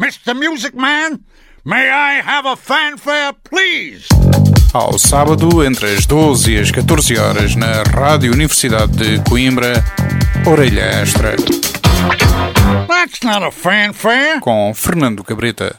Mr. Music Man, may I have a fanfare, please? Ao sábado, entre as 12 e as 14 horas, na Rádio Universidade de Coimbra, Orelha Extra. That's not a fanfare. Com Fernando Cabrita.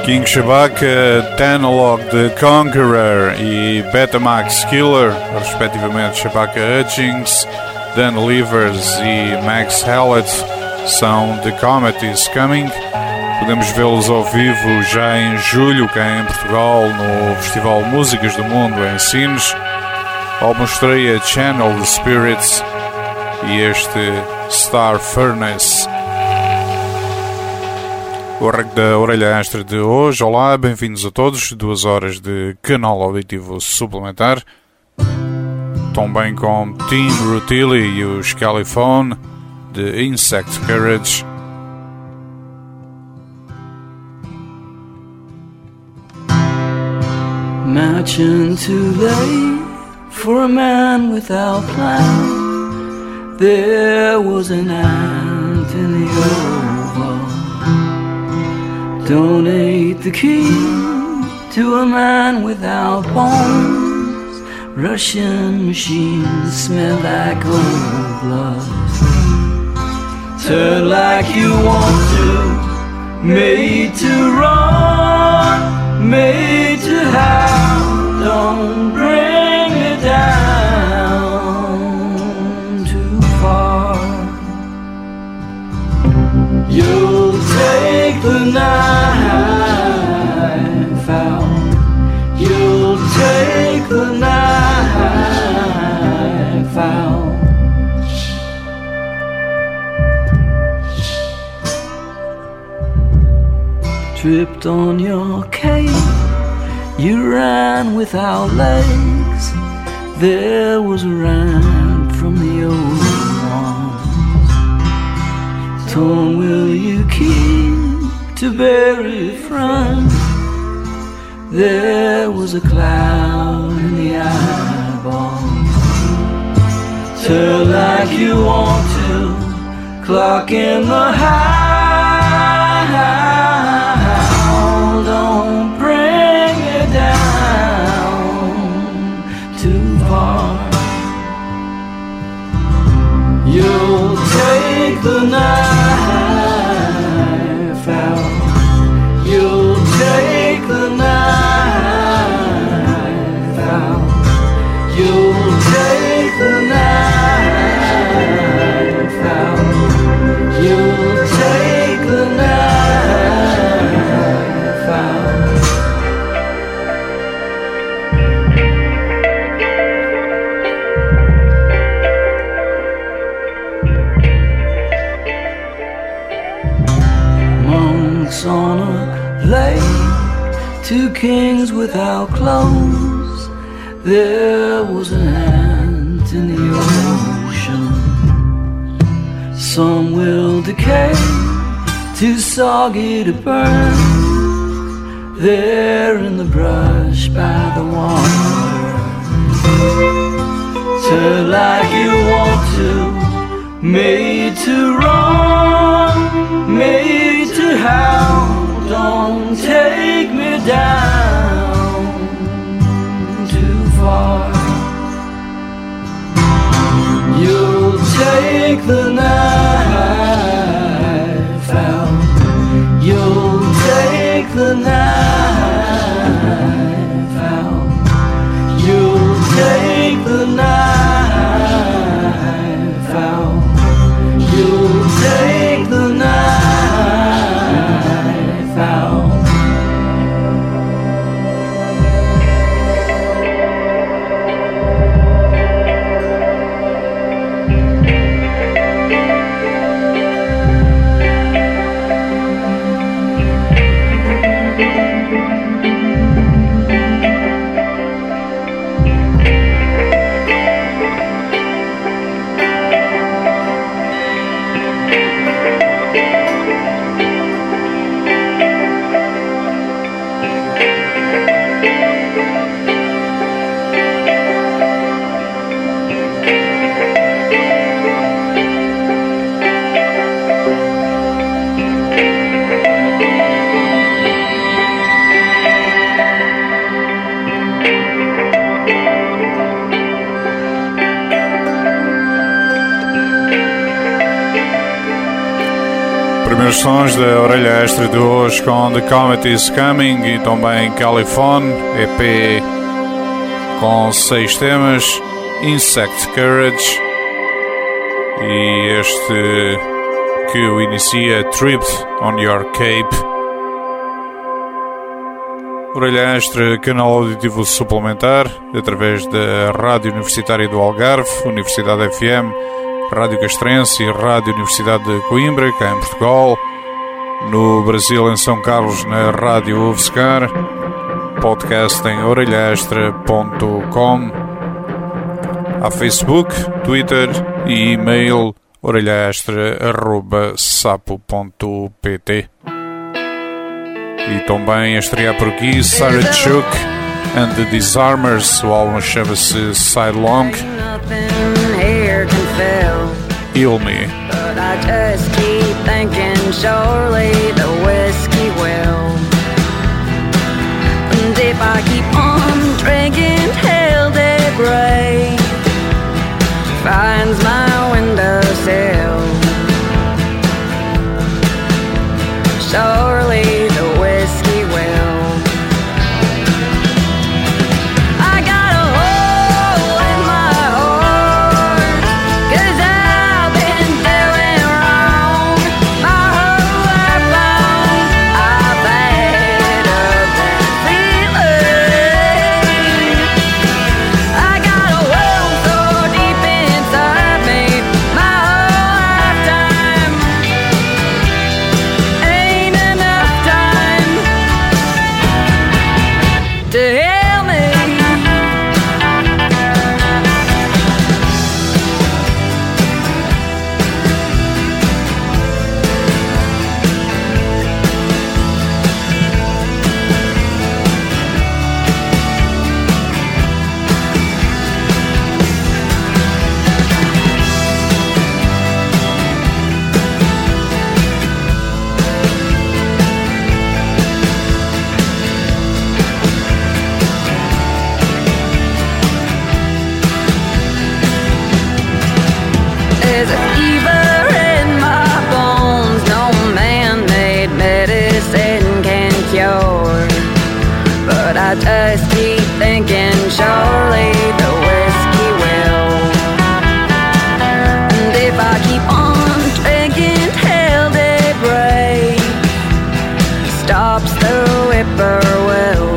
King Shabaka, Tanalog The Conqueror e Betamax Killer, respectivamente Shabaka Hutchings, Dan Levers e Max Hallett, são The Comet Is Coming. Podemos vê-los ao vivo já em julho, cá em Portugal, no Festival Músicas do Mundo em Sines. O álbum estreia Channel the Spirits e este Star Furnace. O arranque da Orelha Extra de hoje. Olá, bem-vindos a todos. 2 horas de canal auditivo suplementar. Também com Team Rutili e os Caliphone de Insect Courage. Matching too late for a man without plan. There was an ant in the oval. Donate the key to a man without bones. Russian machines smell like old blood. Turn like you want to, made to run, made to have. Don't bring me down too far. You'll take the knife out. You'll take the knife out. Tripped on your cape. You ran without legs. There was a ramp from the old ones. Torn will you keep to bury a friend? There was a cloud in the eyeballs. Turn like you want to, clock in the house. Don't bring it down too far. You'll take the knife out. You'll take the knife out. You'll take the knife out. You'll take the knife out. Monks on a lake, 2 kings without clothes. There was an ant in the ocean. Some will decay, too soggy to burn. There in the brush by the water. Turn like you want to, made to run, made to howl. Don't take me down too far. You'll take the knife out. You'll take the knife out. You'll take the knife out. You'll primeiros sons da Orelha Extra de hoje com The Comet Is Coming e também Caliphone, EP com 6 temas, Insect Courage e este que o inicia, Tripped on Your Cape. Orelha Extra, canal auditivo suplementar, através da Rádio Universitária do Algarve, Universidade FM, Rádio Castrense e Rádio Universidade de Coimbra, cá em Portugal. No Brasil, em São Carlos, na Rádio UFSCar. Podcast em orelhaextra.com. Há Facebook, Twitter e e-mail orelhaextra@sapo.pt. E também a estrear por aqui Sarah Chook and the Disarmers. O álbum chama-se Sidelong. Heal Me. But I just keep thinking surely the whiskey will. And if I keep on drinking till daybreak finds my windowsill, surely the whiskey will. I got a hole in my heart 'cause I've been doing wrong my whole life long. I've had a bad feeling. I got a hole so deep inside me my whole lifetime. Ain't enough time to heal me. There's a fever in my bones no man-made medicine can cure. But I just keep thinking surely the whiskey will. And if I keep on drinking till daybreak stops the whippoorwill,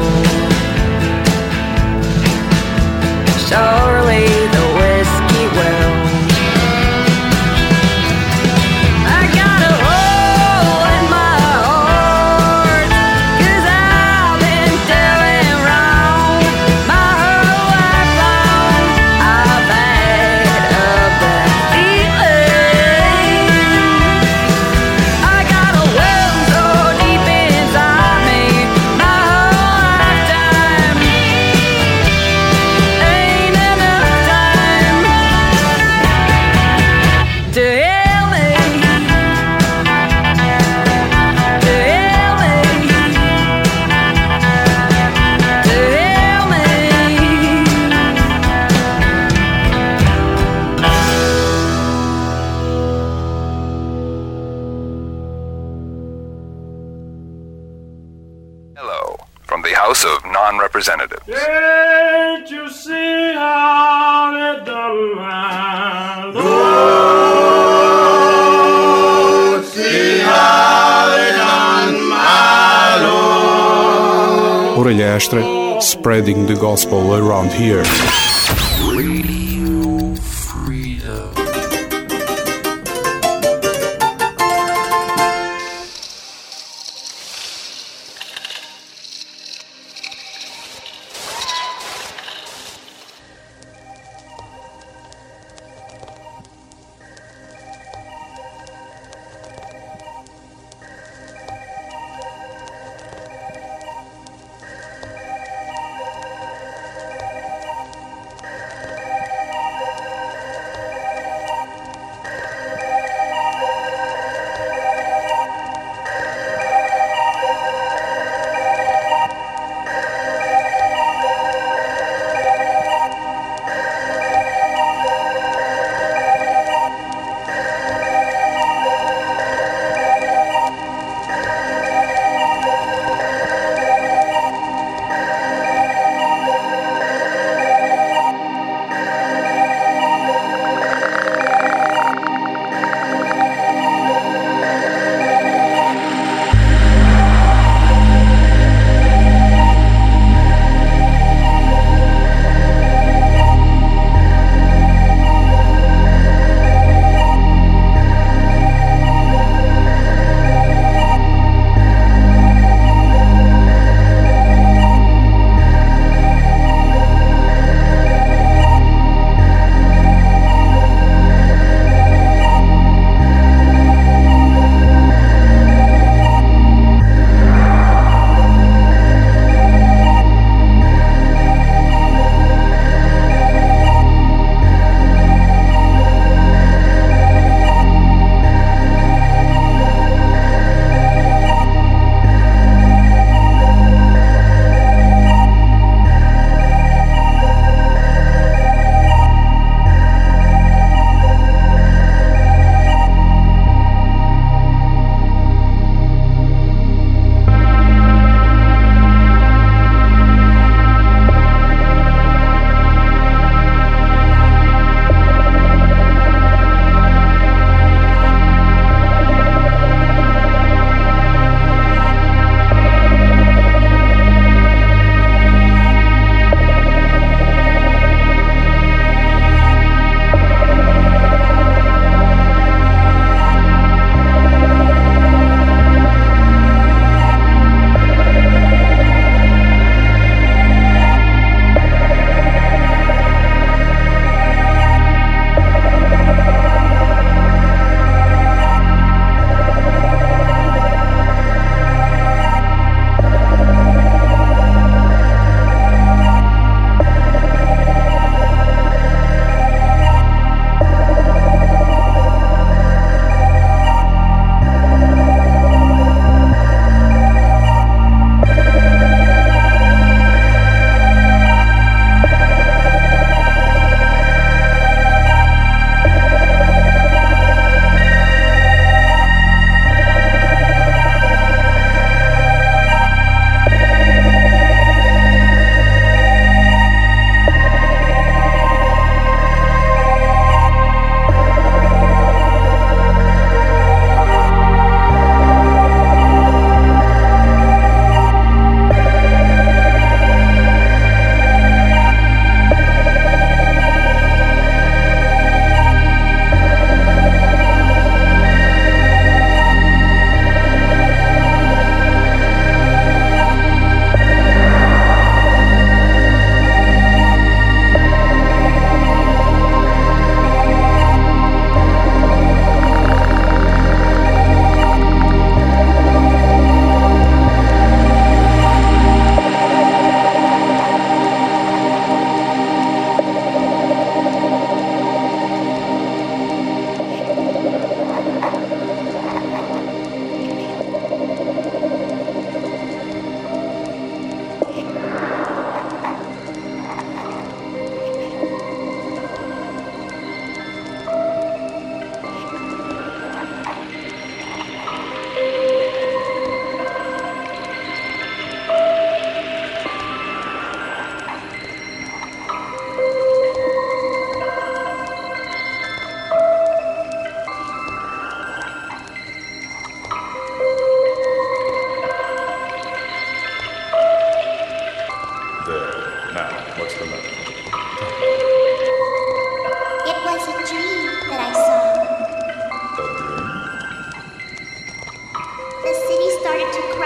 surely the whiskey will. I got a hole in my heart 'cause I've been doing wrong my whole life long. I've had a bad feeling. I got a well so deep inside me my whole lifetime. Ain't enough time to heal me. To heal me. To heal me. Hello, from the House of Non-Representatives. Can't you see how they done my Lord? See how they done my Lord. Orelha Extra, spreading the gospel around here.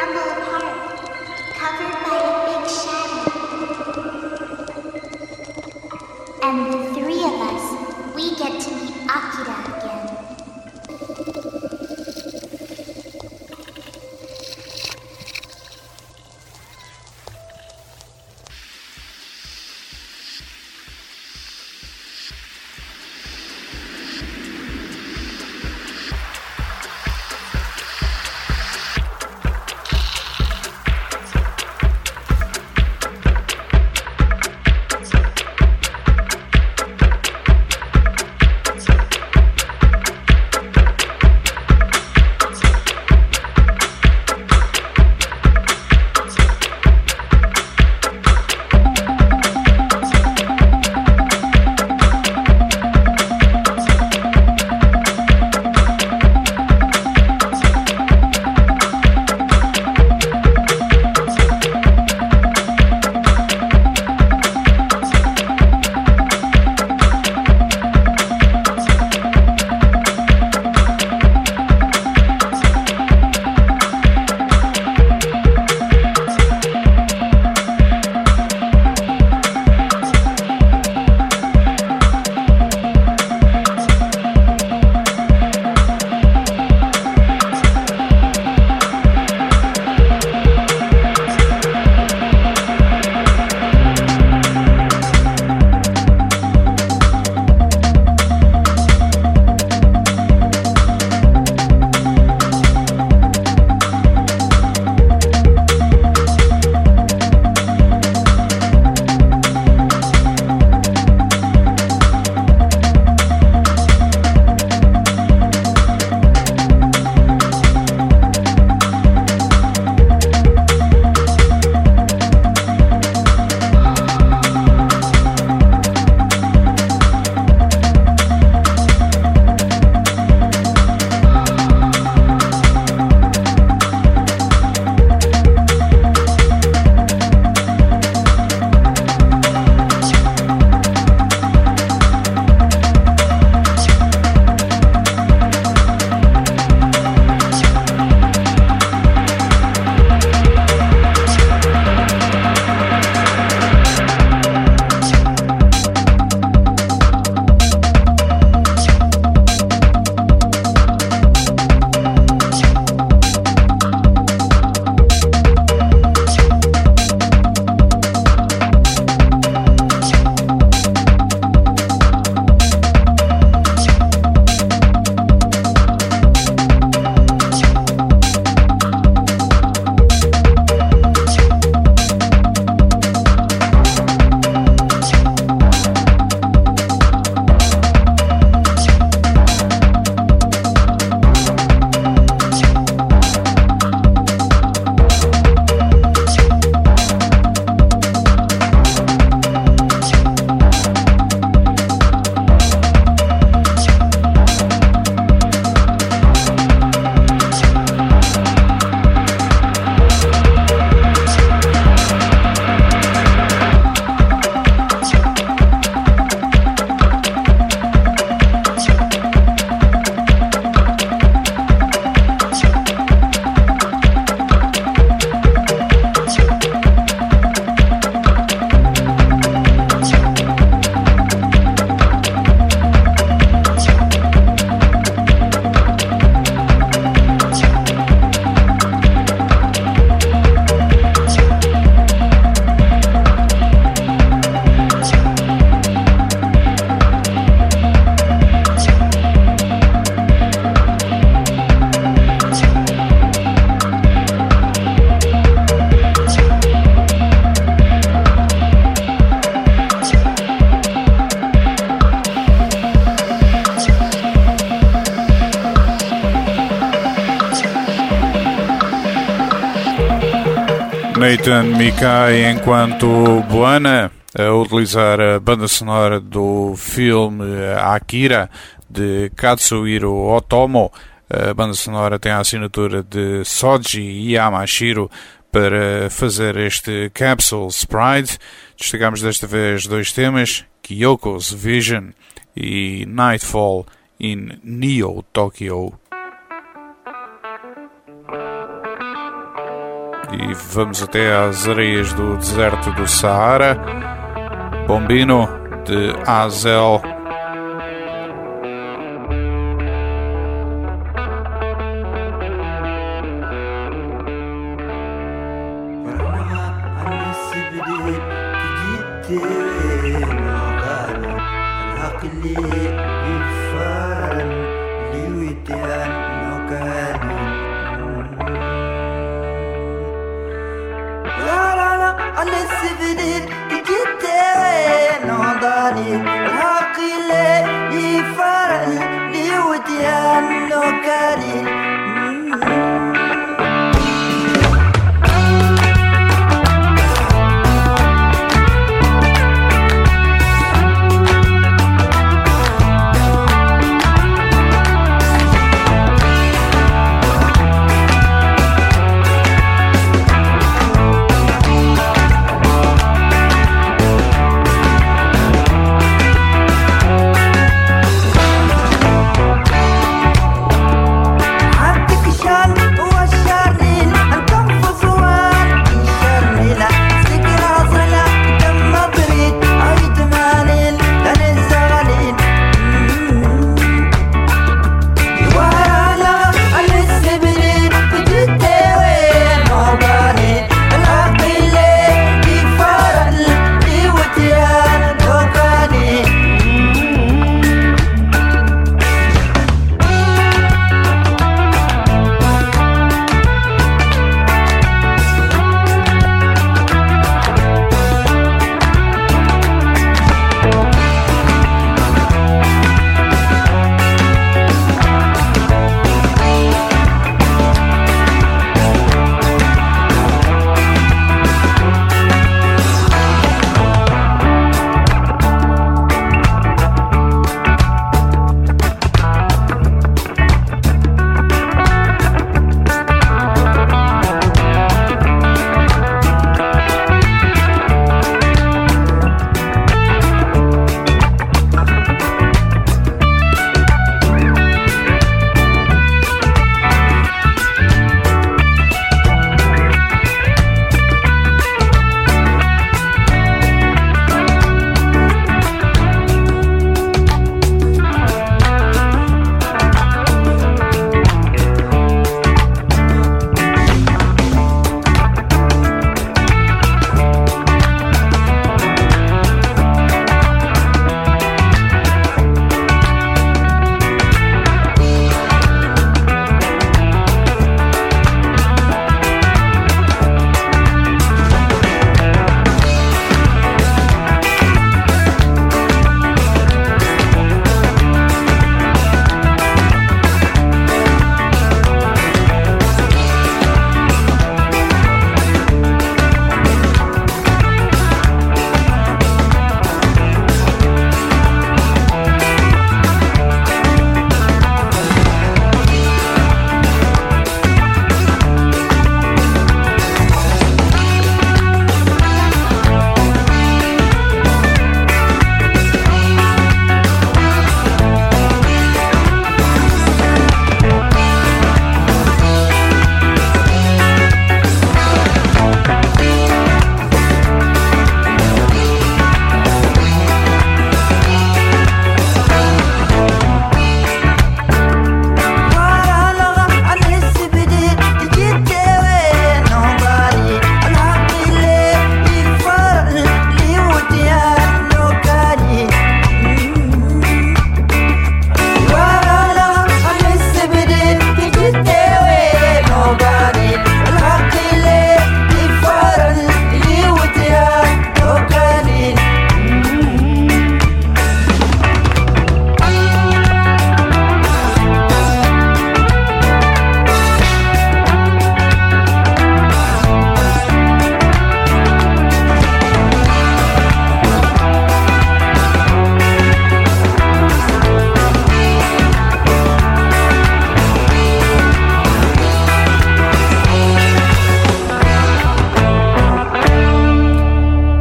crumble apart, covered by a big shadow. And the three of us, we get to meet Akira again. Nathan Mikai enquanto Buana, a utilizar a banda sonora do filme Akira de Katsuhiro Otomo. A banda sonora tem a assinatura de Soji Yamashiro para fazer este Capsule Sprite. Destacamos desta vez dois temas, Kyoko's Vision e Nightfall in Neo Tokyo. e vamos até às areias do deserto do Saara. Bombino, de Azel.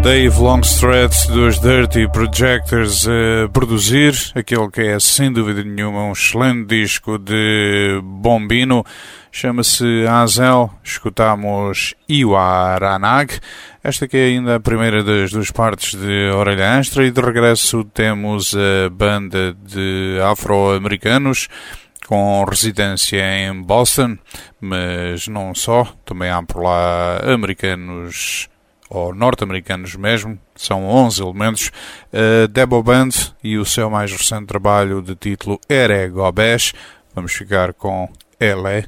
Dave Longstreth dos Dirty Projectors a produzir aquele que é sem dúvida nenhuma um excelente disco de Bombino, chama-se Azel. Escutamos Iwaranag, esta que é ainda a primeira das duas partes de Orelha Astra, e de regresso temos a banda de afro-americanos com residência em Boston, mas não só, também há por lá americanos ou norte-americanos mesmo, são 11 elementos, Debo Band e o seu mais recente trabalho de título Ere Gobesh. Vamos ficar com Ele.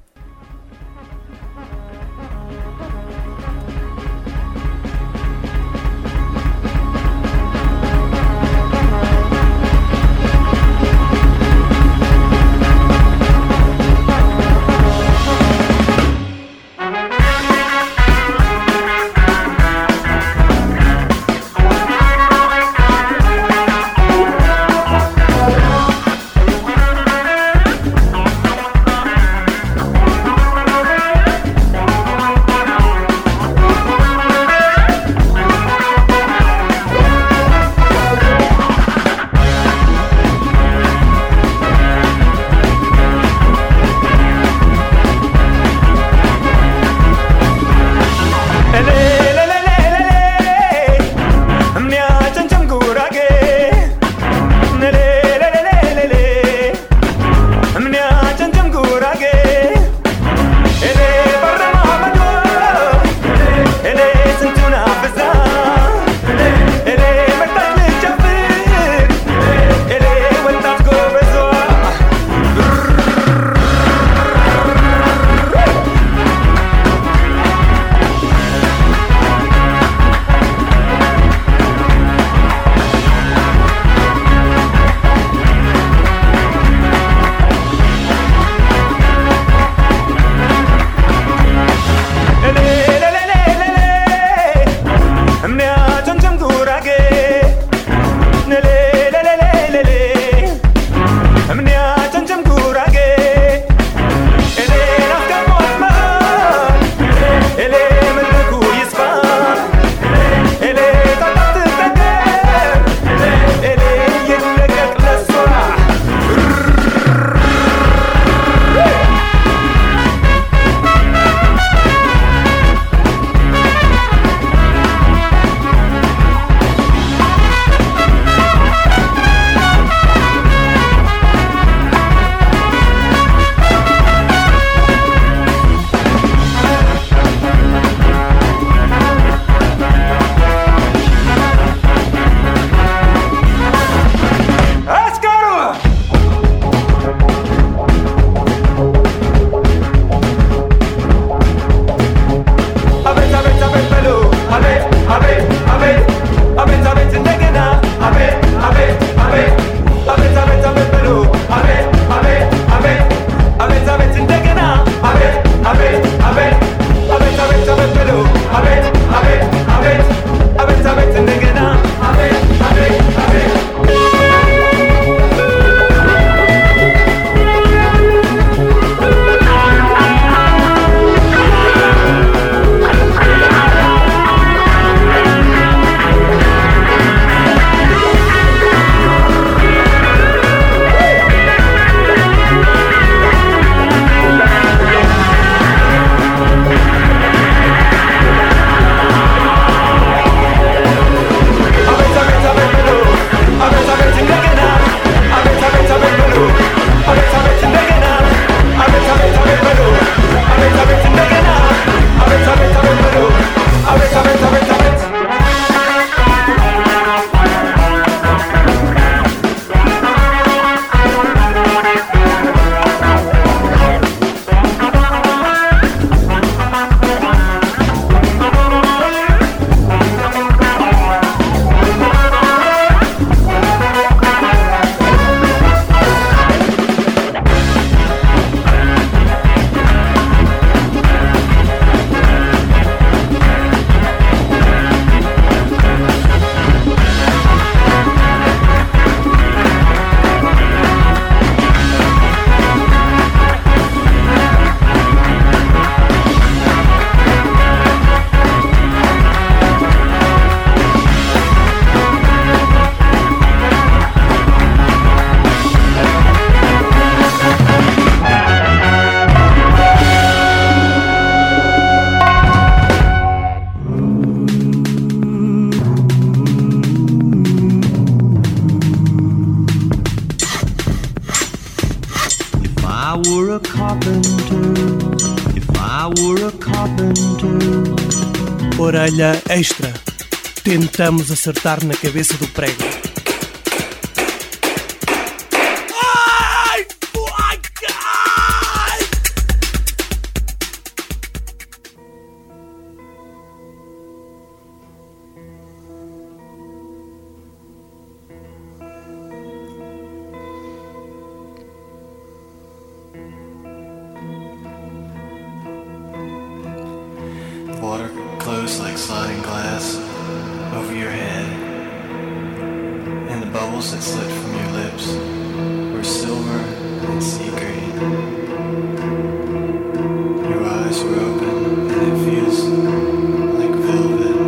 were a carpenter. Orelha extra. Tentamos acertar na cabeça do prego. Ai! Water closed like sliding glass over your head, and the bubbles that slipped from your lips were silver and sea green. Your eyes were open, and it feels like velvet.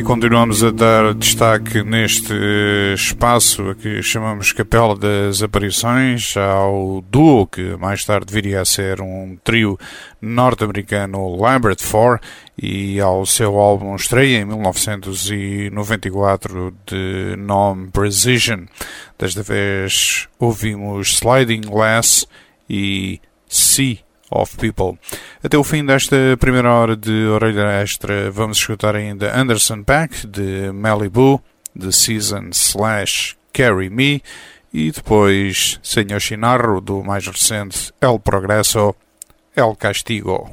continuamos a dar destaque neste espaço a que chamamos Capela das Aparições ao duo que mais tarde viria a ser um trio norte-americano, Lambert Four, e ao seu álbum estreia em 1994 de nome Precision. Desta vez ouvimos Sliding Glass e Sea of People. Até o fim desta primeira hora de Orelha Extra vamos escutar ainda Anderson .Paak de Malibu, The Season / Carry Me, e depois Senhor Chinarro do mais recente El Progreso, El Castigo.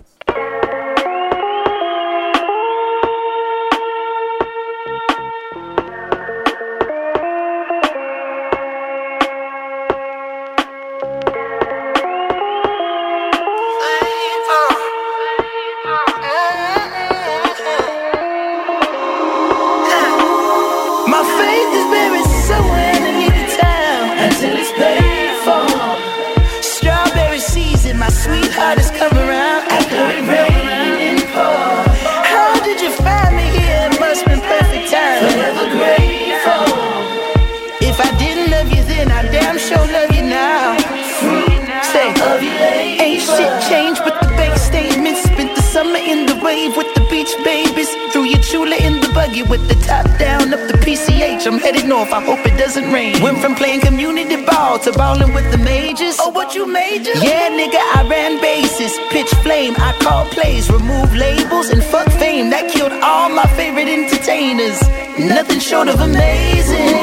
With the beach babies, threw your chula in the buggy with the top down up the PCH. I'm headed north, I hope it doesn't rain. Went from playing community ball to balling with the majors. Oh, what you major? Yeah, nigga, I ran bases, pitch flame, I call plays, remove labels and fuck fame. That killed all my favorite entertainers. Nothing short of amazing.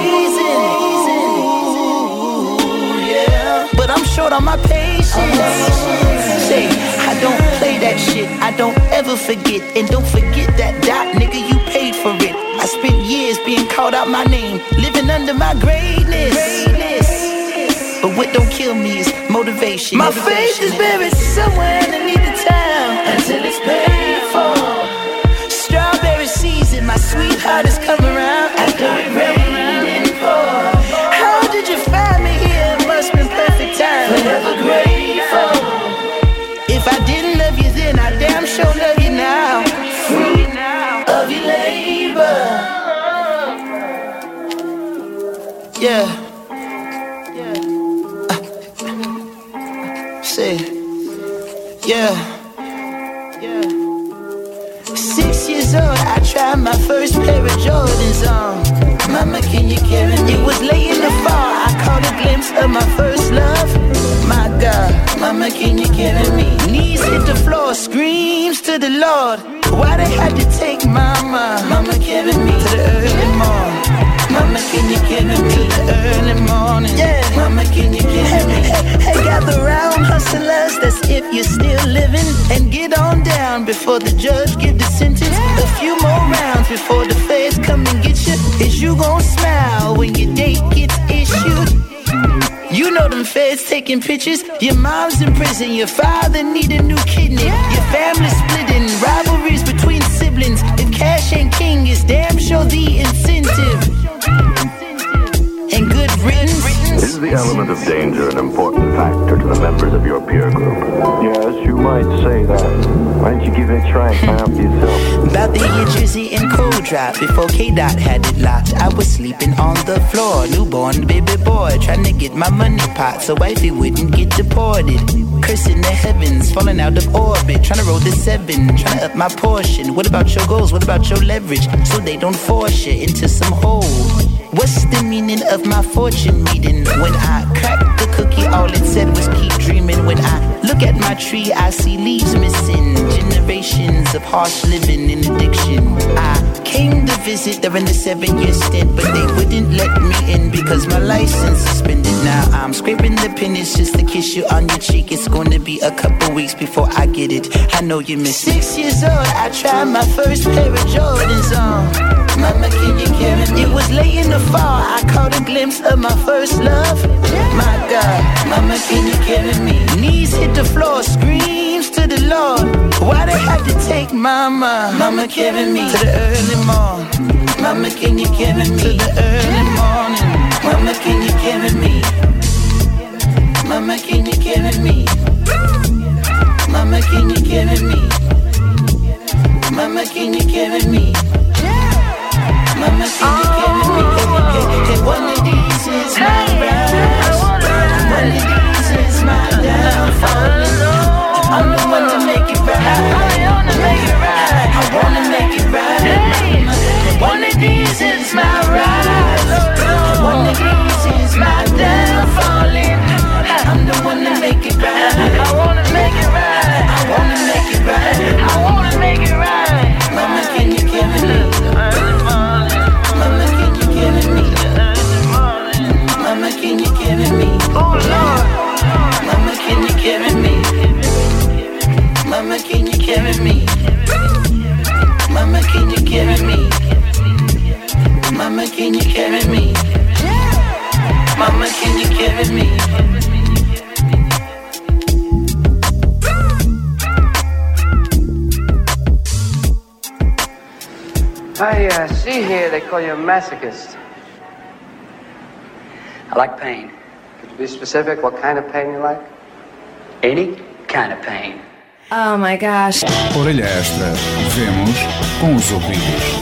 Yeah, but I'm short on my patience. Say, I don't play that shit, I don't ever forget. And don't forget that dot, nigga, you paid for it. I spent years being called out my name, living under my greatness. But what don't kill me is motivation. My faith is buried somewhere underneath the town until it's paid for. Strawberry season, my sweetheart has come around after it rained and poured. How did you find me here? It must been perfect time. Forever grateful. If I didn't love you then, I damn sure love you now. Fruit of your labor. Yeah. Say, yeah. 6 years old, I tried my first pair of Jordans on. Mama, can you carry me? It was late in the fall, I caught a glimpse of my first love. My God, Mama, can you carry me? Knees hit the floor, screams to the Lord. Why they had to take Mama? Mama, carry me to the early morning. Mama, can you carry me to the early morning? Yeah, Mama, can you carry me? Hey, gather round, hustlers, that's if you're still living. And get on down before the judge give the sentence. A few more rounds before the feds come and get you. Is you gon' smile when your date gets issued? You know them feds taking pictures. Your mom's in prison, your father need a new kidney. Your family splitting, rivalries between siblings. If cash ain't king, it's damn sure the incentive. And good riddance. Is the element of danger an important factor to the members of your peer group? Yes, you might say that. Why don't you give it a try and find out for yourself? About the year Drizzy and Cold Drop. Before K-Dot had it locked, I was sleeping on the floor. Newborn baby boy, trying to get my money pot so wifey wouldn't get deported. Cursing the heavens, falling out of orbit. Trying to roll the 7, trying to up my portion. What about your goals? What about your leverage? So they don't force you into some hole. What's the meaning of my fortune reading? When I cracked the cookie, all it said was keep dreaming. When I look at my tree, I see leaves missing. Generations of harsh living and addiction. I came to visit during the 7-year stint, but they wouldn't let me in because my license suspended. Now I'm scraping the pennies just to kiss you on your cheek. It's gonna be a couple weeks before I get it. I know you miss 6 years old, I tried my first pair of Jordans on. Mama, can you carry me? It was late in the fall, I caught a glimpse of my first love. My God, Mama, can you carry me? Knees hit the floor, screams to the Lord. Why they had to take Mama? Mama, carry me to the early morning. Mama, can you carry me to the early morning? Mama, can you carry me? Mama, can you carry me? Mama, can you carry me? Mama, can you carry me? carry me? Oh Lord, Mama, can you carry me? Mama, can you carry me? Mama, can you carry me? Mama, can you carry me? Mama, can you carry me? I see here they call you a masochist. I like pain. Could you be specific what kind of pain you like? Any kind of pain. Oh my gosh. Orelha extra. Vemos com os ouvidos.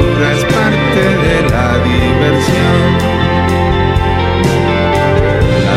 La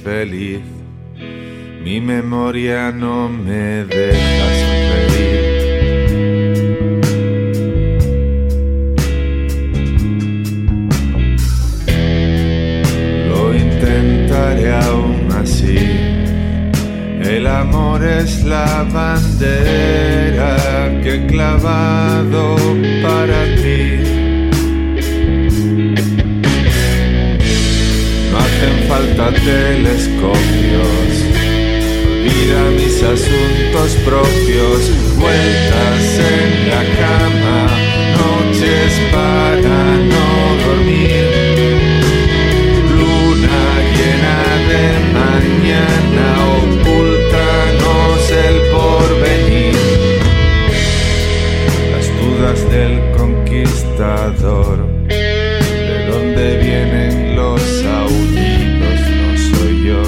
feliz. Mi memoria no me deja sonreír. Lo intentaré aún así. El amor es la bandera que he clavado para ti. No hacen falta telescopios. Olvida mis asuntos propios. Vueltas en la cama, noches para no dormir. Luna llena de mañana, ocultanos el porvenir. Las dudas del conquistador. ¿De dónde vienen los aullidos? No soy yo.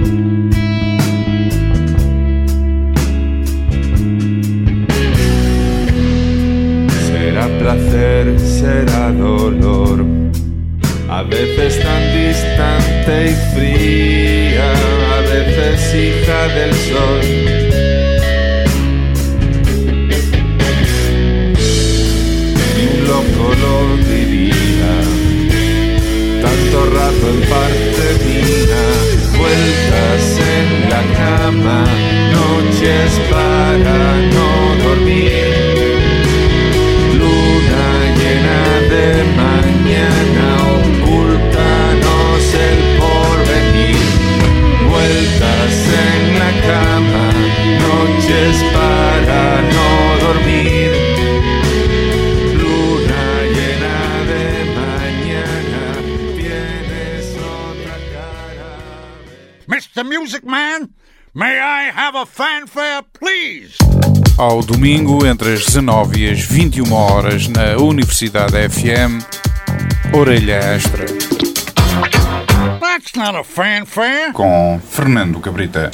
Será placer, será dolor. A veces tan distante y fría, a veces hija del sol. Ni un loco lo diría, tanto rato en parte mía. Vueltas en la cama, noches para no dormir. Luna llena de mañana, ocultanos el porvenir. Vueltas en la cama, noches para no dormir. Luna llena de mañana, tienes otra cara. Mr. Music Man, may I have a fanfare, please? Ao domingo, entre as 19 e as 21 horas, na Universidade FM, Orelha Extra. That's not a fanfare. Com Fernando Cabrita.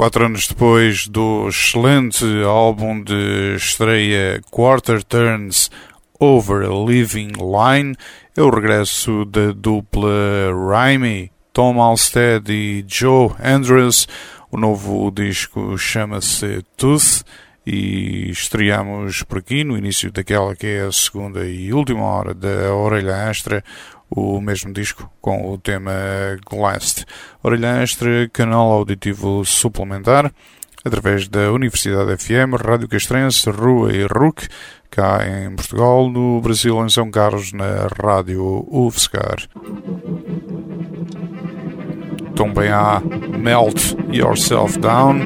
4 anos depois do excelente álbum de estreia Quarter Turns Over a Living Line, é o regresso da dupla Raimi, Tom Alstead e Joe Andrews. O novo disco chama-se Tooth e estreamos por aqui no início daquela que é a segunda e última hora da Orelha Extra, o mesmo disco com o tema Glassed. Orelha Extra, canal auditivo suplementar, através da Universidade FM, Rádio Castrense, Rua e RUC, cá em Portugal, no Brasil, em São Carlos, na Rádio UFSCar. Também há Melt Yourself Down.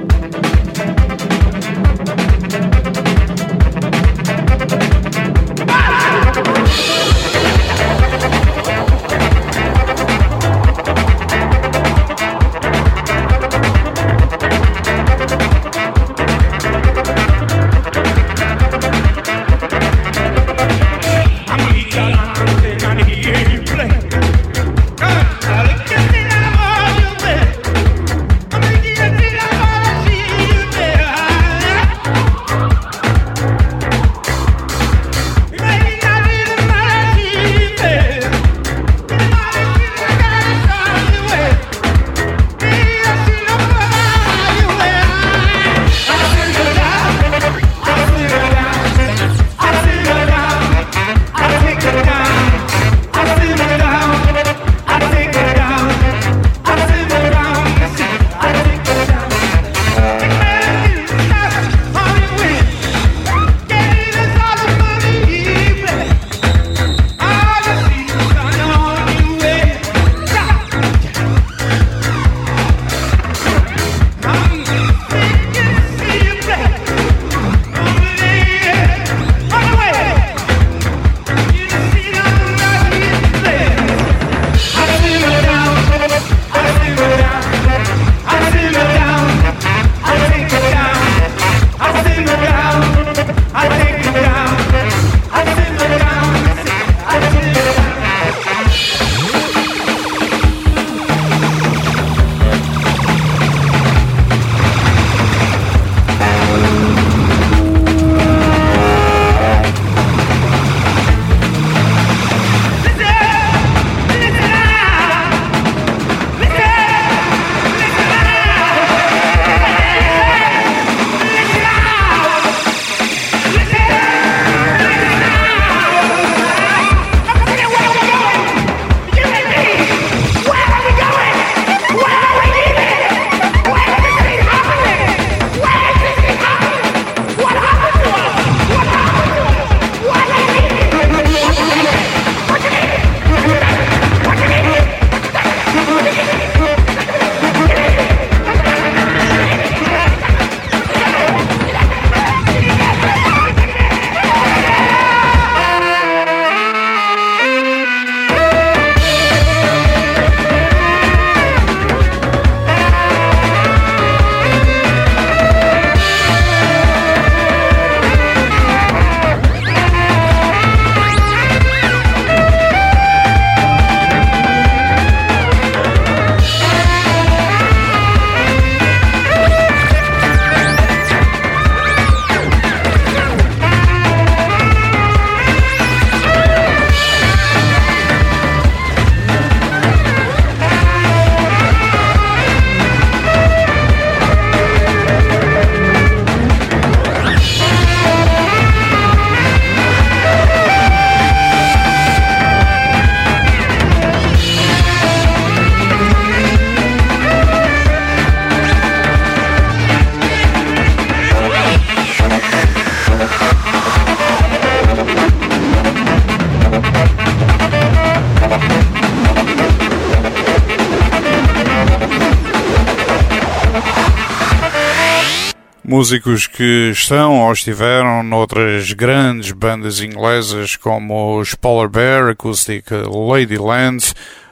músicos que estão ou estiveram noutras grandes bandas inglesas como os Polar Bear, Acoustic Ladyland,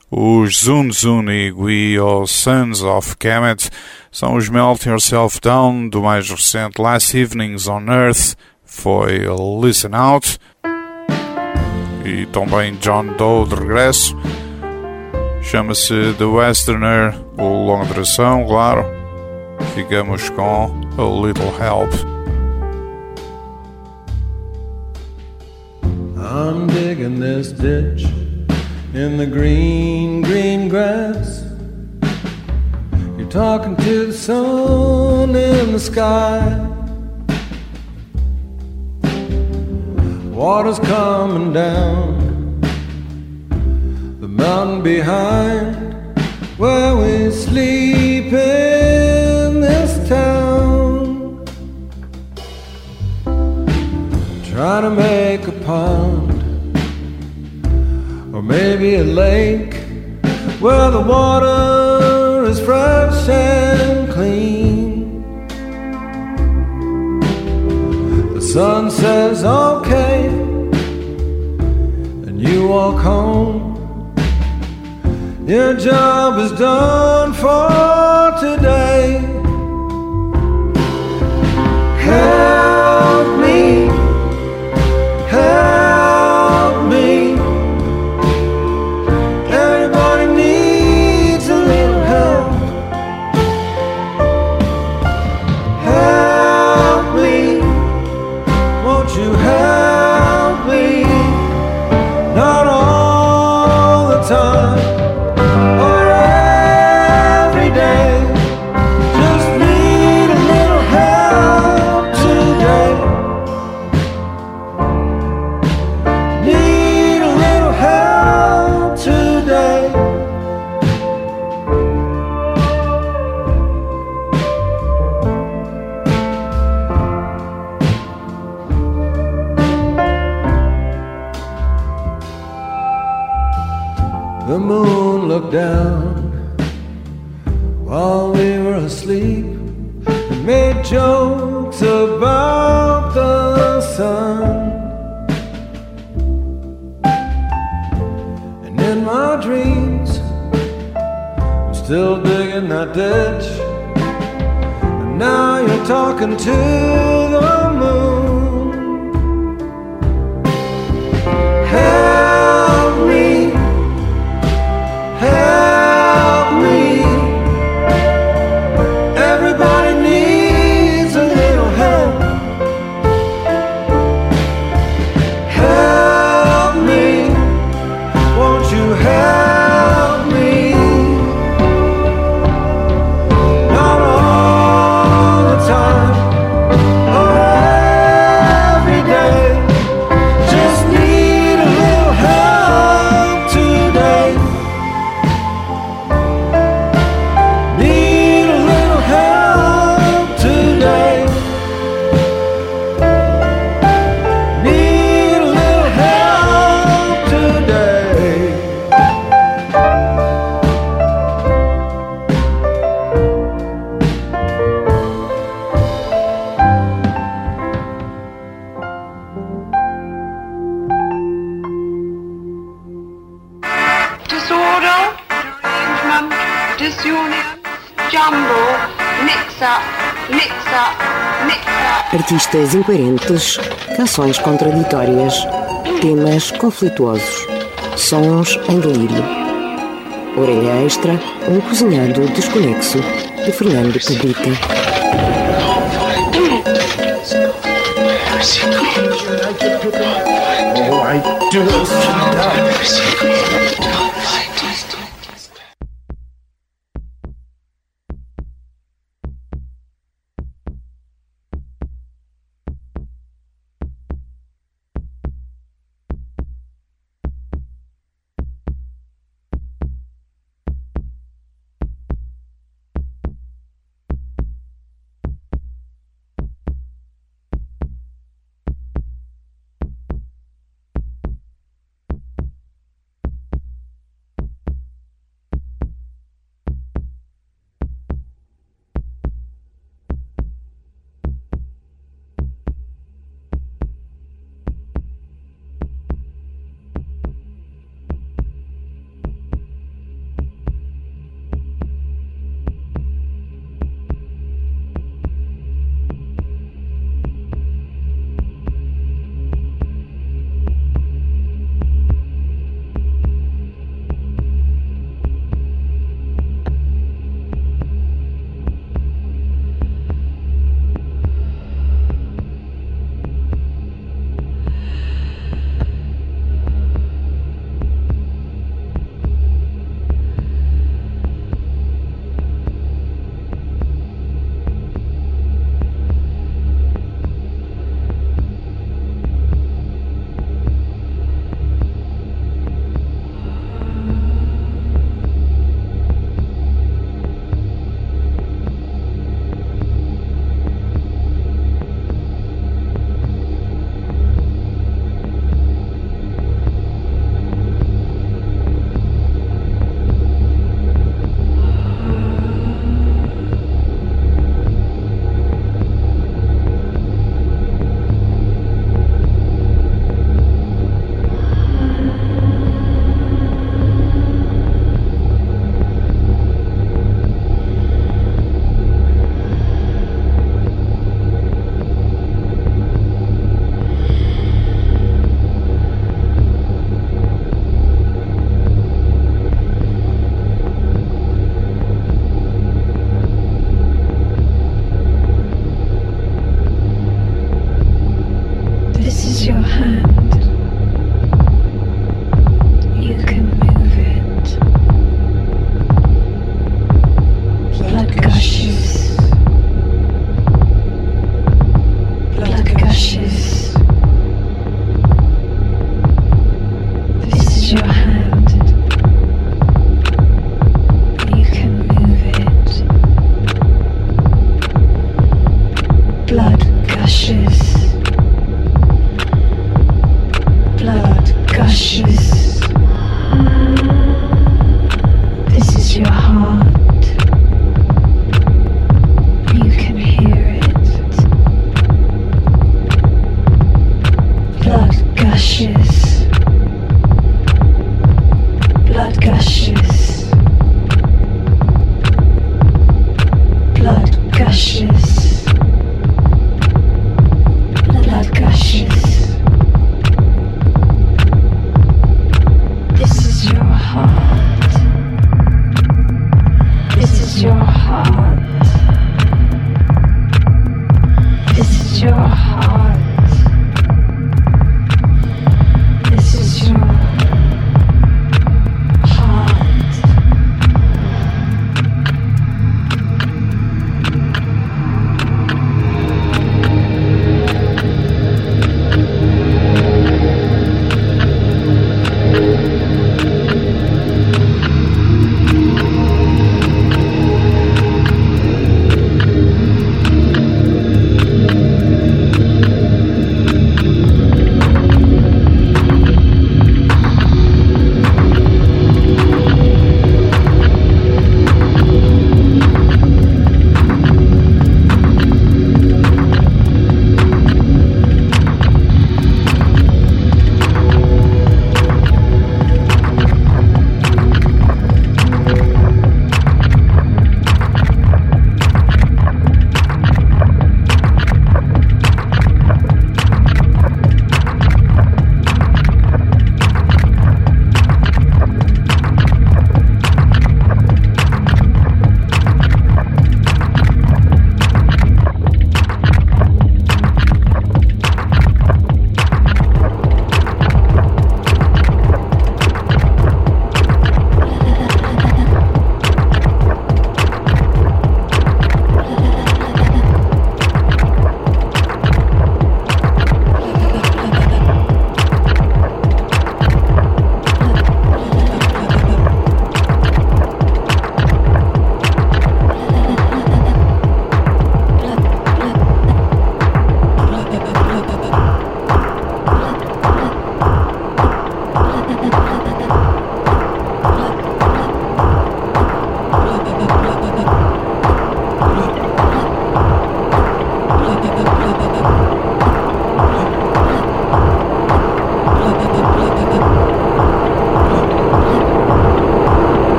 os Zun Zunig e os Sons of Kemet, são os Melt Yourself Down do mais recente Last Evenings on Earth, foi Listen Out, e também John Doe de regresso, chama-se The Westerner, o longa duração, claro. ficamos com A Little Help. I'm digging this ditch in the green, green grass. You're talking to the sun in the sky. Water's coming down the mountain behind where we sleep in this town. Trying to make a pond or maybe a lake where the water is fresh and clean. The sun says okay, and you walk home. Your job is done for today. Help me, help me. Everybody needs a little help. Help me, won't you help me? Not all the time or every day. Just need a little help today. Need a little help today. The moon looked down while we were asleep and made jokes about the sun. And in my dreams, I'm still digging that ditch. And now you're talking to the moon. Help me, help me. Everybody needs a little help. Help me, won't you help me? Not all the time or every day. Just need a little help today. Need a little help today. Need a little help today. Disorder, derangement, disunion, jumble, mix-up, mix-up, mix-up. Artistas incoerentes, canções contraditórias, temas conflituosos, sons em delírio. Orelha extra, um cozinhado desconexo, de Fernando Cabrita. Oh, I do.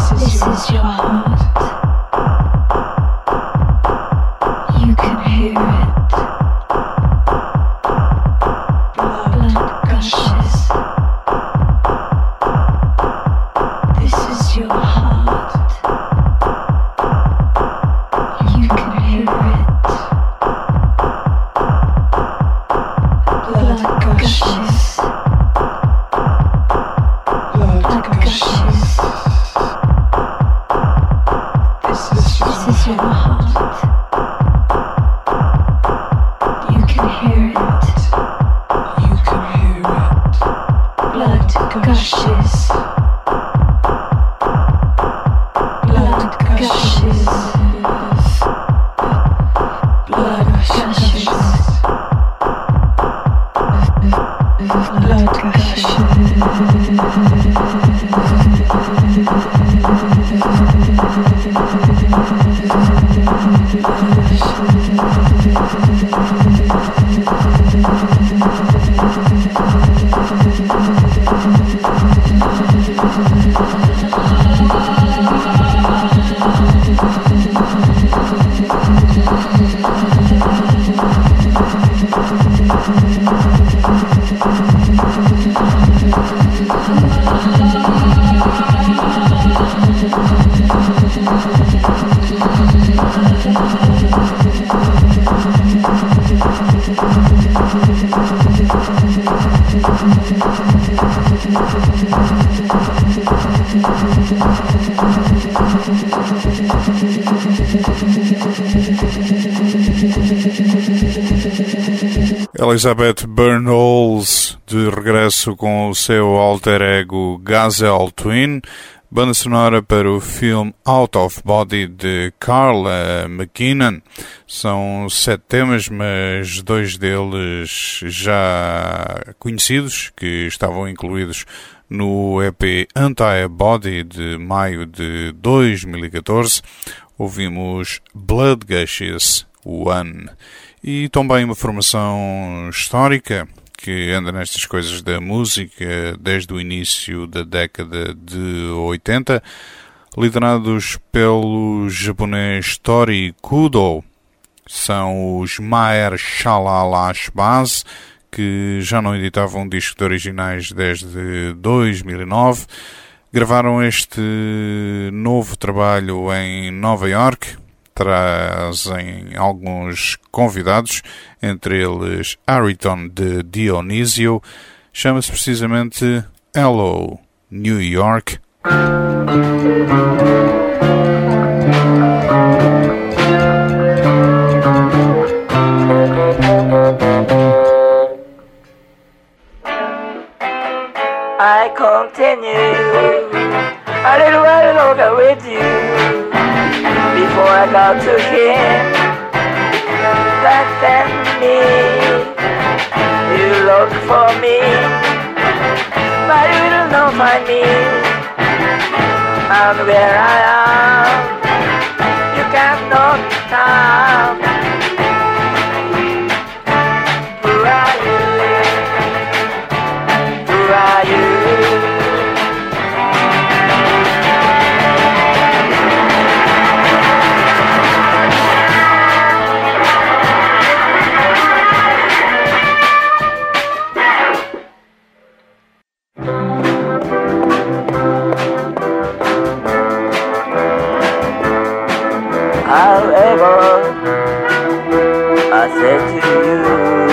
This is your heart. You can hear it. Blood gushes. This is your heart. You can hear it. Blood gushes. Blood gushes. This is your heart. You can hear it. You can hear it. Blood gushes. Blood gushes. Blood gushes. Blood Elizabeth Burnholz de regresso com o seu alter ego Gazelle Twin, banda sonora para o filme Out of Body de Carla McKinnon. São 7 temas, mas 2 deles já conhecidos, que estavam incluídos no EP Anti-Body de maio de 2014. Ouvimos Blood Gushes One. E também uma formação histórica que anda nestas coisas da música desde o início da década de 80, liderados pelo japonês Tori Kudo. São os Mahershala Ashbaz, que já não editavam discos de originais desde 2009. Gravaram este novo trabalho em Nova York. Trazem alguns convidados, entre eles Ariton de Dionisio. Chama-se precisamente Hello, New York. I continue a little while longer with you. Before I got to him, that sent me. You look for me, but you will not find me. And where I am, you cannot come. Who are you? Who are you? However, I said to you,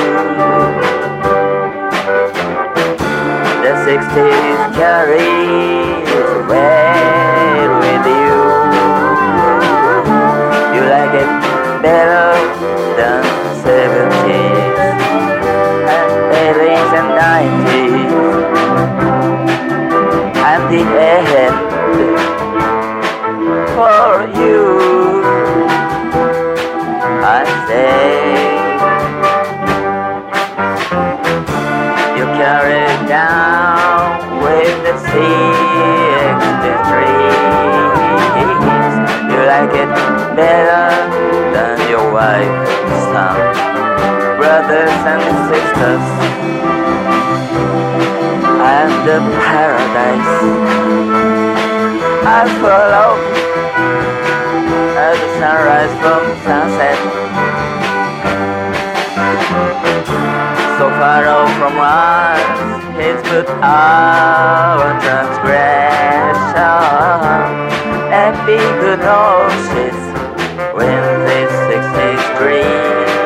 the 60s carries well with you. You like it better than 70s and 80s and 90s, and the end for you. I say you carry down with the 63s. You like it better than your wife, son, brothers and sisters, and the paradise. I follow as the sunrise from sunset. So far off from us, he's put our transgression, and be good horses when this 63.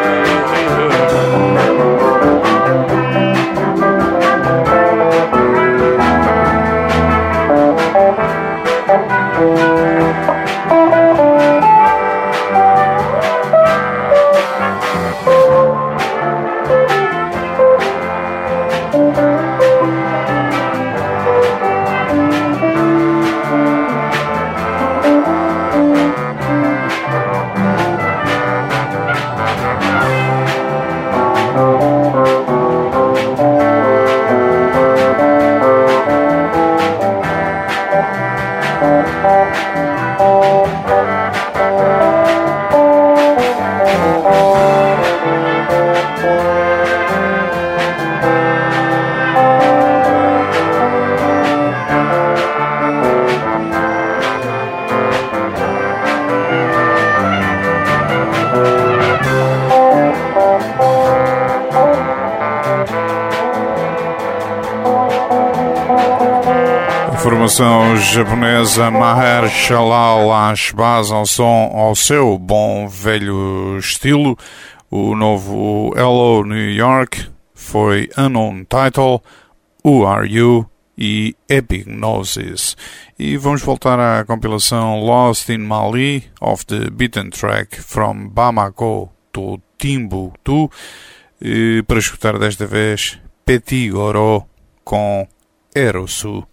Formação japonesa Mahershala Ali base ao som ao seu bom velho estilo. O novo Hello New York foi Unknown Title, Who Are You e Epignosis. E vamos voltar à compilação Lost in Mali of the Beaten Track from Bamako to Timbuktu, para escutar desta vez Petit Goro com Erosu.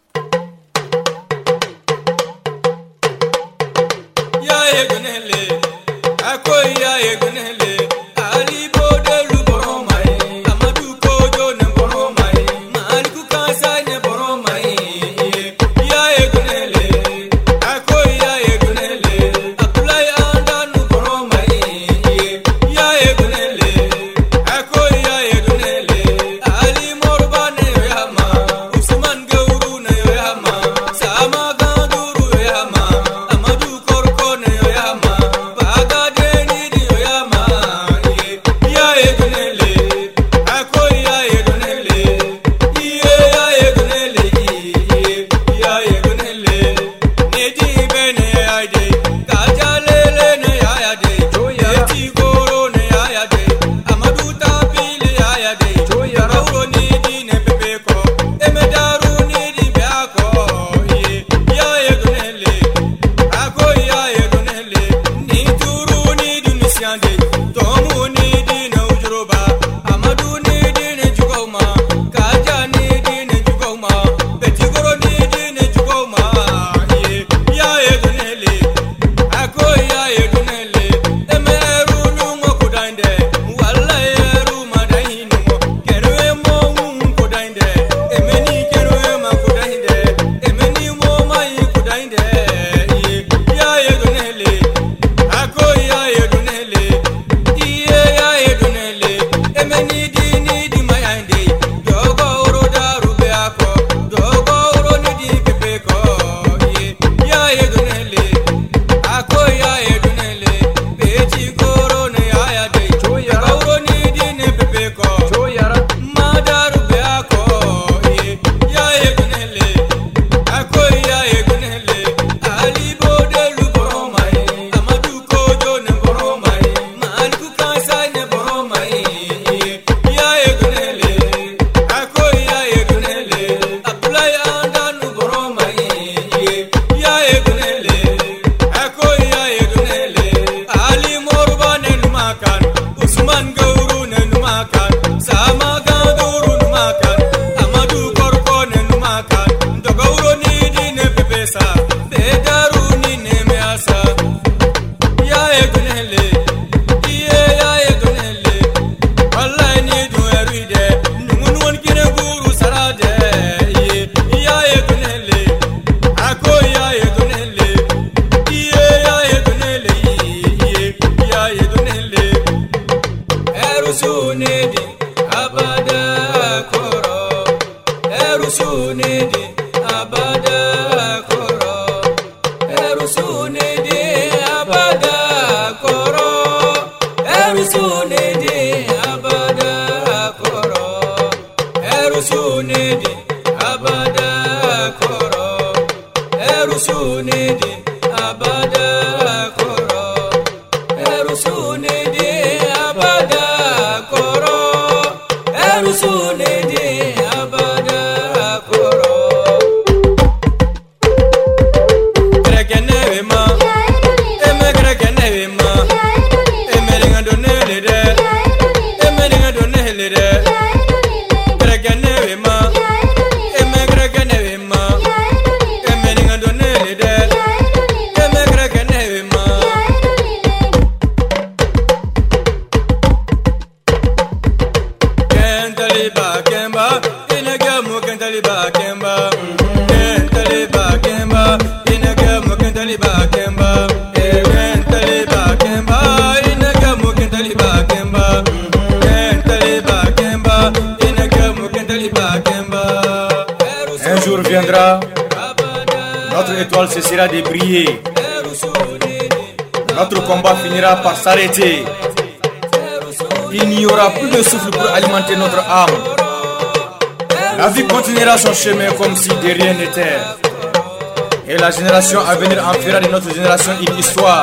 Un jour viendra, notre étoile cessera de briller. Notre combat finira par s'arrêter. Il n'y aura plus de souffle pour alimenter notre âme. La vie continuera son chemin comme si de rien n'était. Et la génération à venir en fera de notre génération une histoire.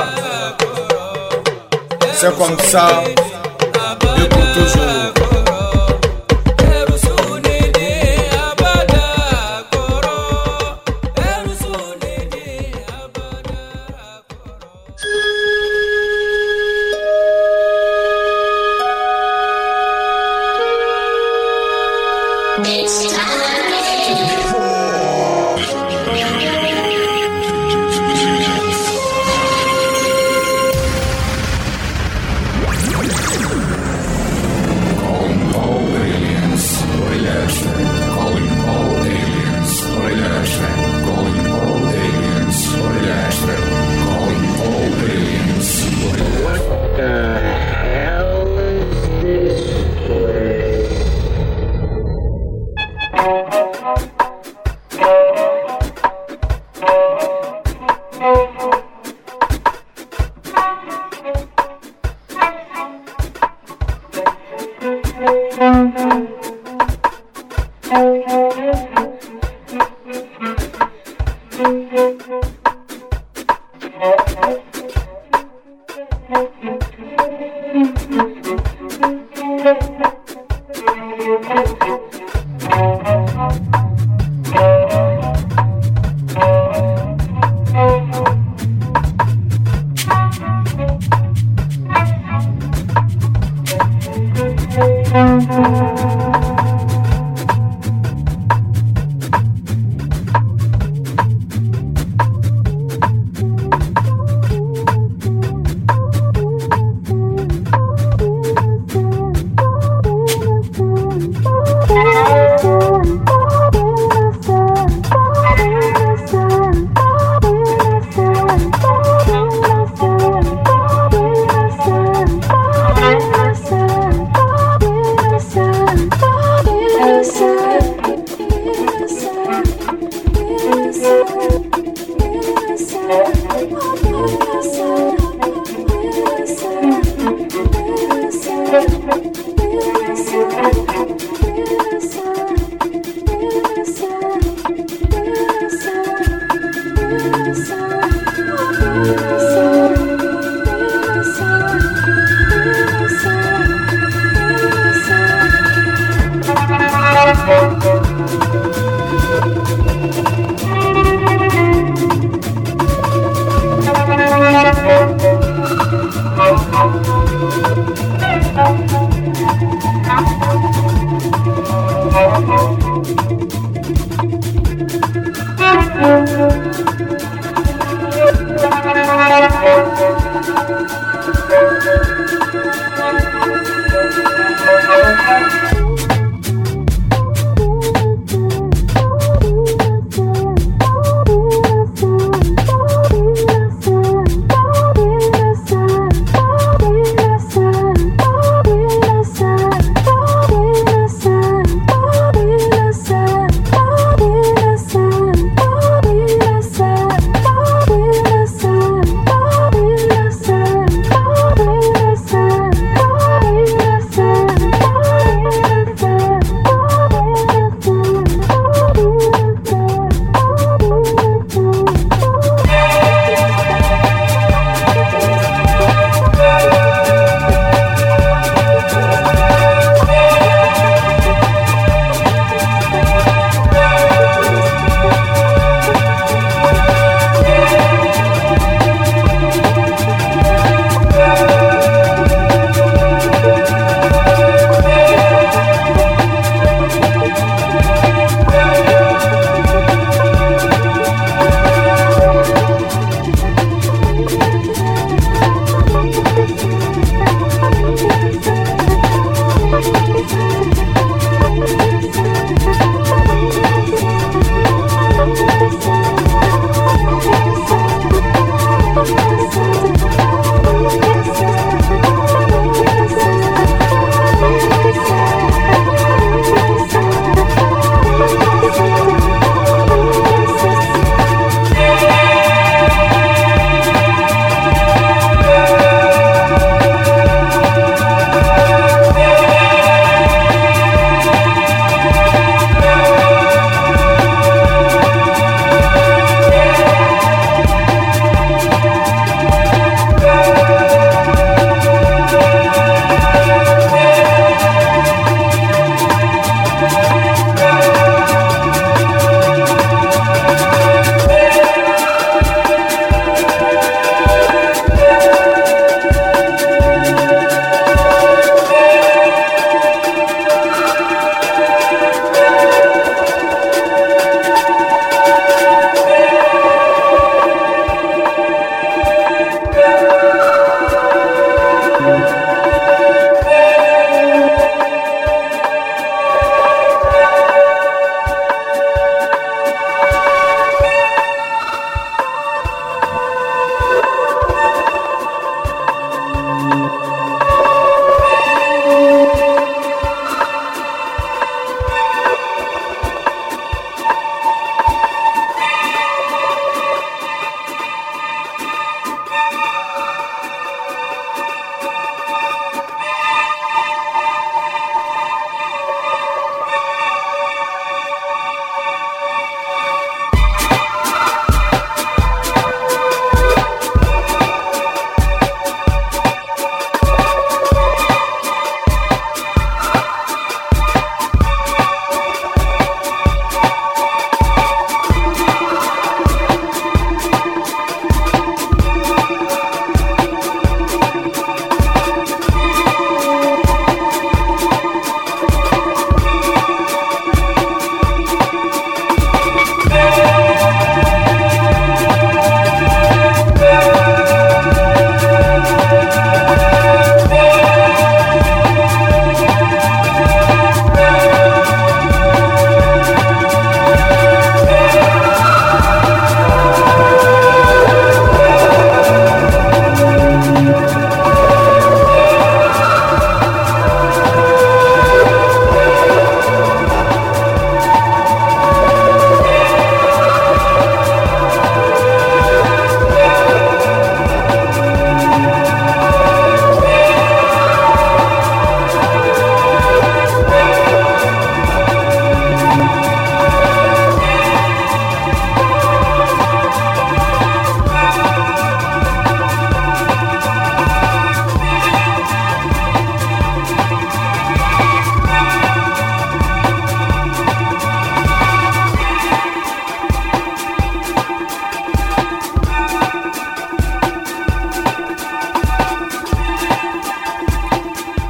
C'est comme ça, et pour toujours.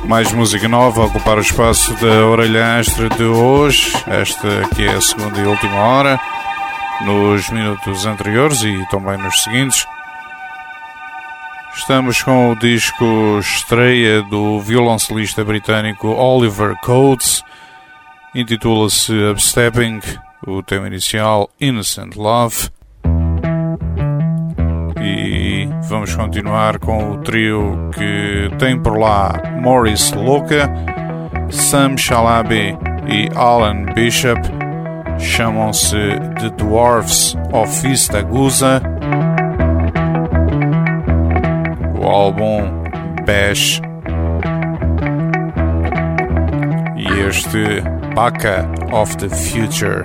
Mais música nova a ocupar o espaço da Orelha Extra de hoje. Esta que é a segunda e última hora. Nos minutos anteriores e também nos seguintes, estamos com o disco estreia do violoncelista britânico Oliver Coates. Intitula-se Upstepping, o tema inicial Innocent Love. E vamos continuar com o trio que tem por lá Maurice Luca, Sam Shalaby e Alan Bishop. Chamam-se The Dwarfs of East Agusa. O álbum Bash. E este Baka of the Future.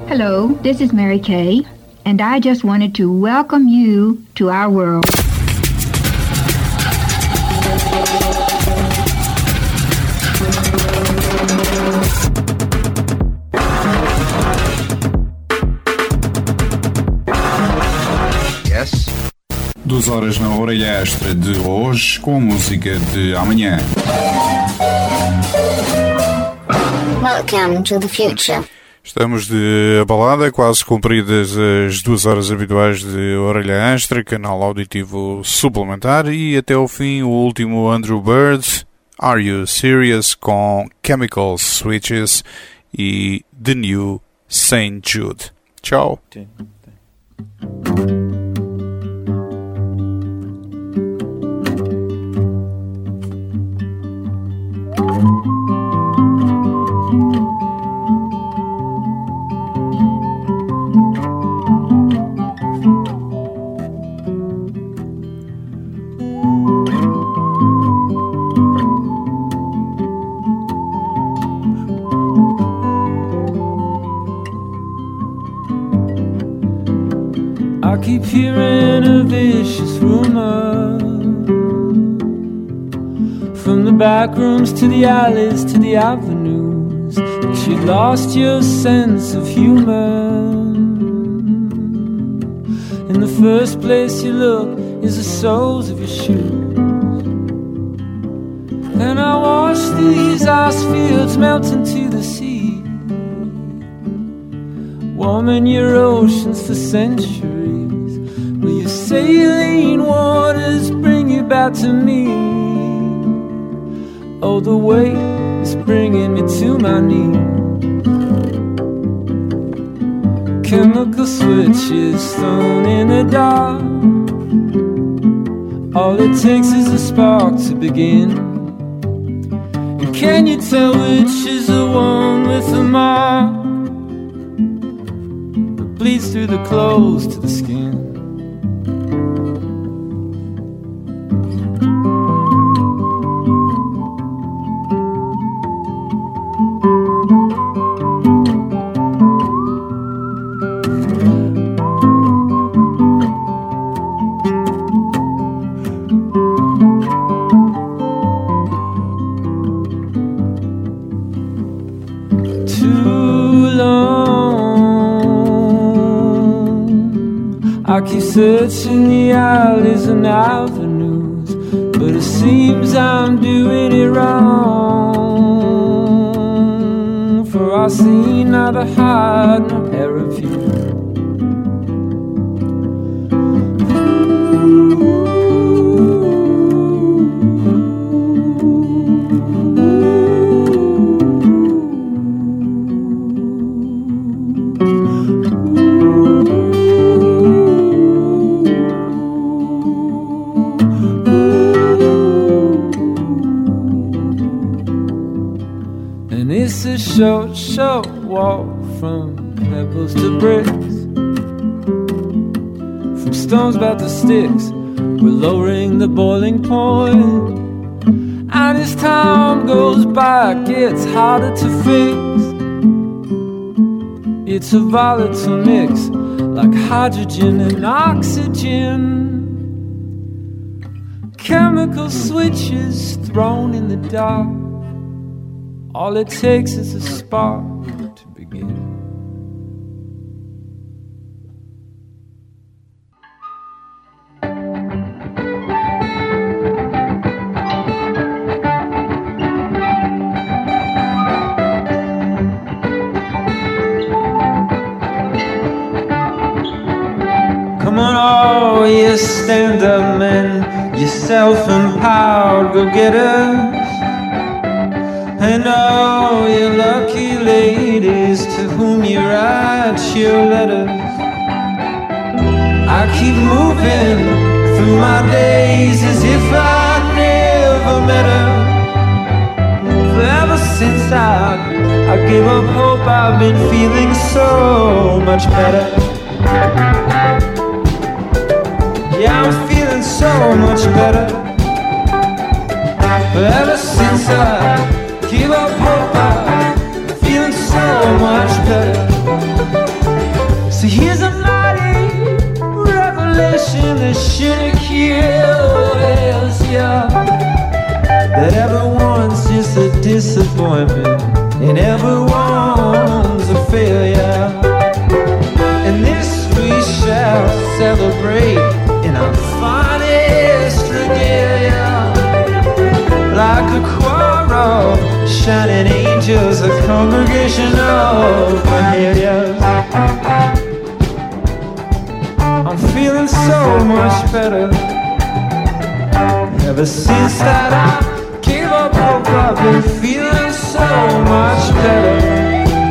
Hello, this is Mary Kay, and I just wanted to welcome you to our world. Yes. 2 horas na orelha extra de hoje com música de amanhã. Welcome to the future. Estamos de balada, quase cumpridas as 2 horas habituais de orelha extra, canal auditivo suplementar, e até ao fim o último Andrew Bird, Are You Serious, com Chemical Switches e The New St. Jude. Tchau. I keep hearing a vicious rumor, from the back rooms to the alleys to the avenues, that you lost your sense of humor. In the first place you look is the soles of your shoes, and I watch these ice fields melt into the sea, warming your oceans for centuries. Will your saline waters bring you back to me? Oh, the weight is bringing me to my knees. Chemical switches thrown in the dark, all it takes is a spark to begin. And can you tell which is the one with the mark that bleeds through the clothes to the skin? I keep searching the alleys and avenues, but it seems I'm doing it wrong. For I see neither hide nor pair of you. Short walk from pebbles to bricks, from stones back to sticks. We're lowering the boiling point, and as time goes by it gets harder to fix. It's a volatile mix, like hydrogen and oxygen. Chemical switches thrown in the dark, all it takes is a spark to begin. Come on, all you stand-up men, you self-empowered go-getters, and all you lucky ladies to whom you write your letters. I keep moving through my days as if I never met her. Ever since I gave up hope, I've been feeling so much better. Yeah, I'm feeling so much better. Ever since I give up hope, I'm feeling so much better. shining angels, a congregation of behaviors. I'm feeling so much better. Ever since that I gave up hope, I've been feeling so much better.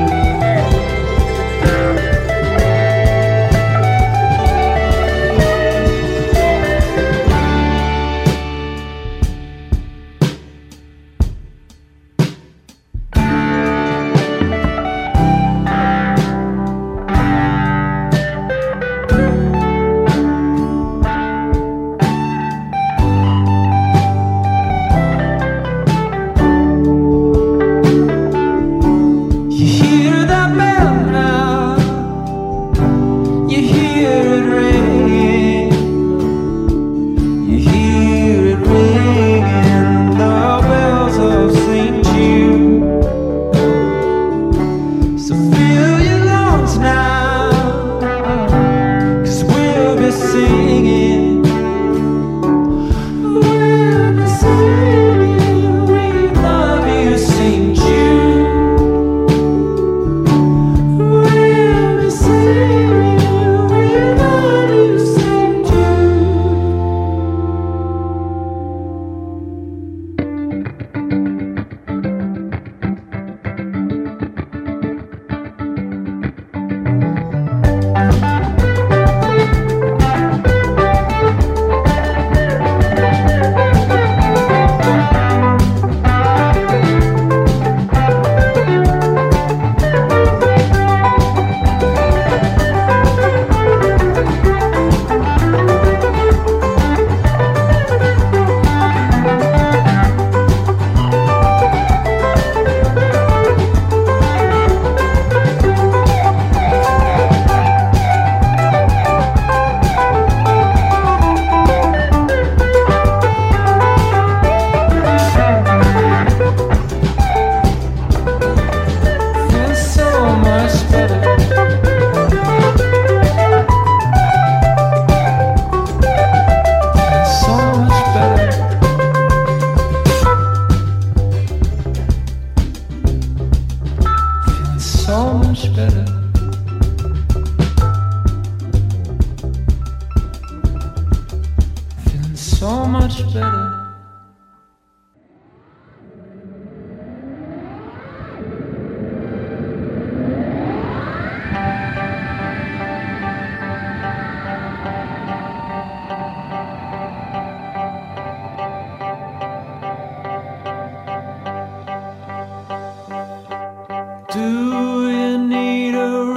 Do you need a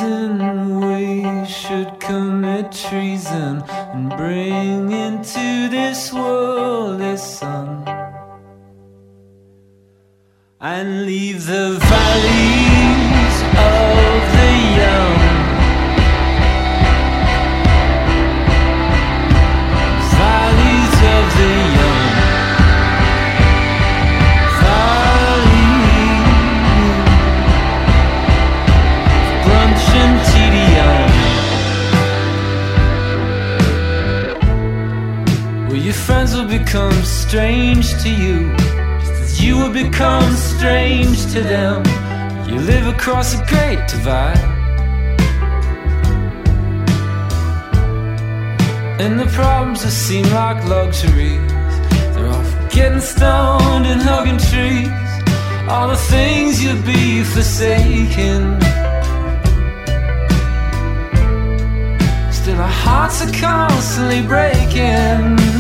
reason we should commit treason and bring into this world a son and leave the valleys of the young, valleys of the young, and tedium, where your friends will become strange to you, just as you will become strange to them. You live across a great divide, and the problems that seem like luxuries, they're all for getting stoned and hugging trees, all the things you'll be forsaken. Still our hearts are constantly breaking.